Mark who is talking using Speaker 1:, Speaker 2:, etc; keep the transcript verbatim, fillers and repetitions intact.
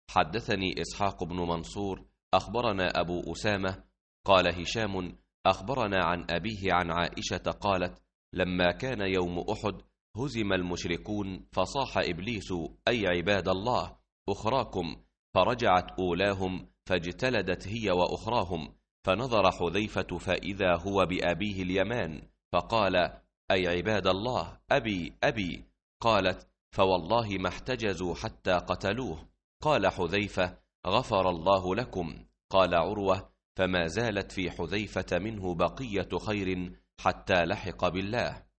Speaker 1: حدثني إسحاق بن منصور أخبرنا أبو أسامة قال هشام أخبرنا عن أبيه عن عائشة قالت لما كان يوم أحد هزم المشركون فصاح إبليس أي عباد الله أخراكم، فرجعت أولاهم فاجتلدت هي وأخراهم، فنظر حذيفة فإذا هو بأبيه اليمان فقال أي عباد الله أبي أبي. قالت فوالله ما احتجزوا حتى قتلوه. قال حذيفة غفر الله لكم. قال عروة فما زالت في حذيفة منه بقية خير حتى لحق بالله.